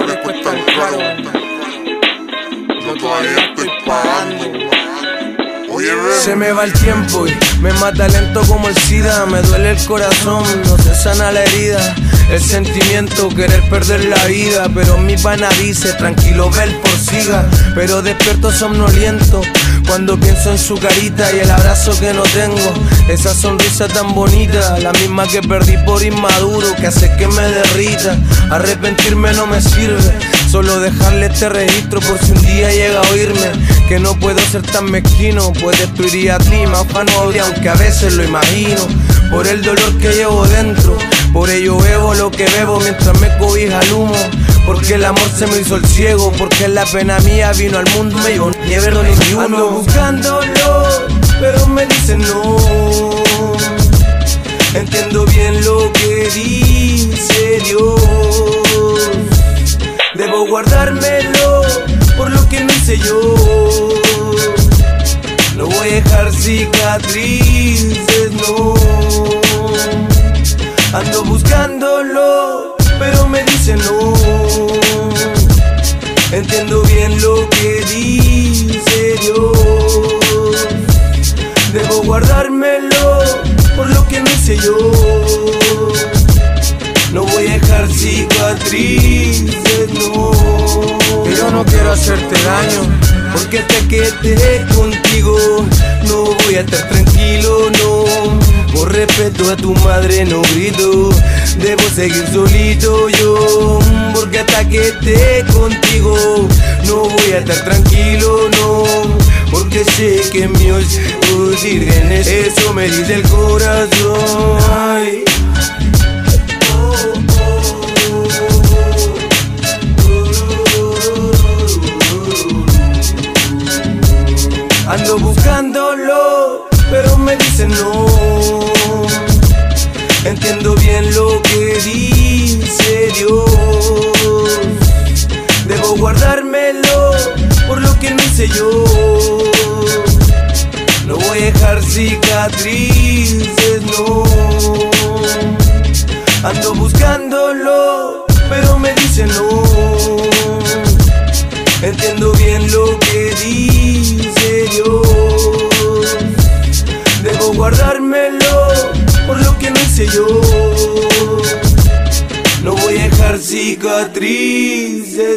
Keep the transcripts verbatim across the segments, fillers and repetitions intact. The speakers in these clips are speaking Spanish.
les cuesta caro. Yo todavía estoy pagando. Oye, bebé. Se me va el tiempo y me mata lento como el SIDA. Me duele el corazón, no se sana la herida. El sentimiento, querer perder la vida. Pero mi pana dice, tranquilo, ve el por siga. Pero despierto somnoliento cuando pienso en su carita y el abrazo que no tengo. Esa sonrisa tan bonita, la misma que perdí por inmaduro, que hace que me derrita. Arrepentirme no me sirve, solo dejarle este registro por si un día llega a oírme. Que no puedo ser tan mezquino, pues destruiría a ti, más pa' no odiar, aunque a veces lo imagino. Por el dolor que llevo dentro, por ello bebo lo que bebo mientras me cobija el humo. Porque el amor se me hizo el ciego, porque la pena mía vino al mundo y yo ni he verlo ni uno. Ando buscándolo, pero me dicen no. Entiendo bien lo que dice Dios. Debo guardármelo por lo que no hice yo. No voy a dejar cicatrices, no. Ando buscándolo, pero me dicen no. Entiendo bien lo que dice Dios. Debo guardármelo por lo que no hice yo. No voy a dejar cicatrices, no. Pero no quiero hacerte daño, porque hasta que esté contigo no voy a estar tranquilo, no. Por respeto a tu madre no grito, debo seguir solito yo. Porque hasta que esté contigo no voy a estar tranquilo, no. Porque sé que míos tus vírgenes, eso me dice el corazón. Ay. Ando buscándolo, pero me dicen no. Entiendo bien lo que dice Dios. Debo guardármelo por lo que no hice yo. No voy a dejar cicatrices, no. Ando buscándolo, pero me dicen no. Entiendo bien lo que dice Dios. Debo guardármelo por lo que no hice yo. No voy a dejar cicatrices,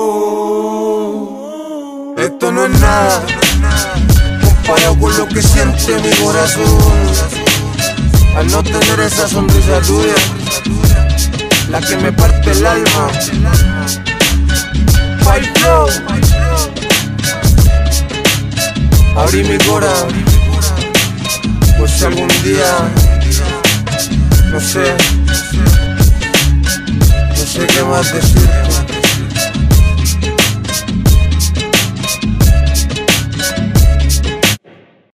no. Esto no es nada comparado con lo que siente mi corazón al no tener esa sonrisa tuya, la que me parte el alma. Five Flow, abrí mi corazón, pues si algún día, no sé, no sé qué más decirte.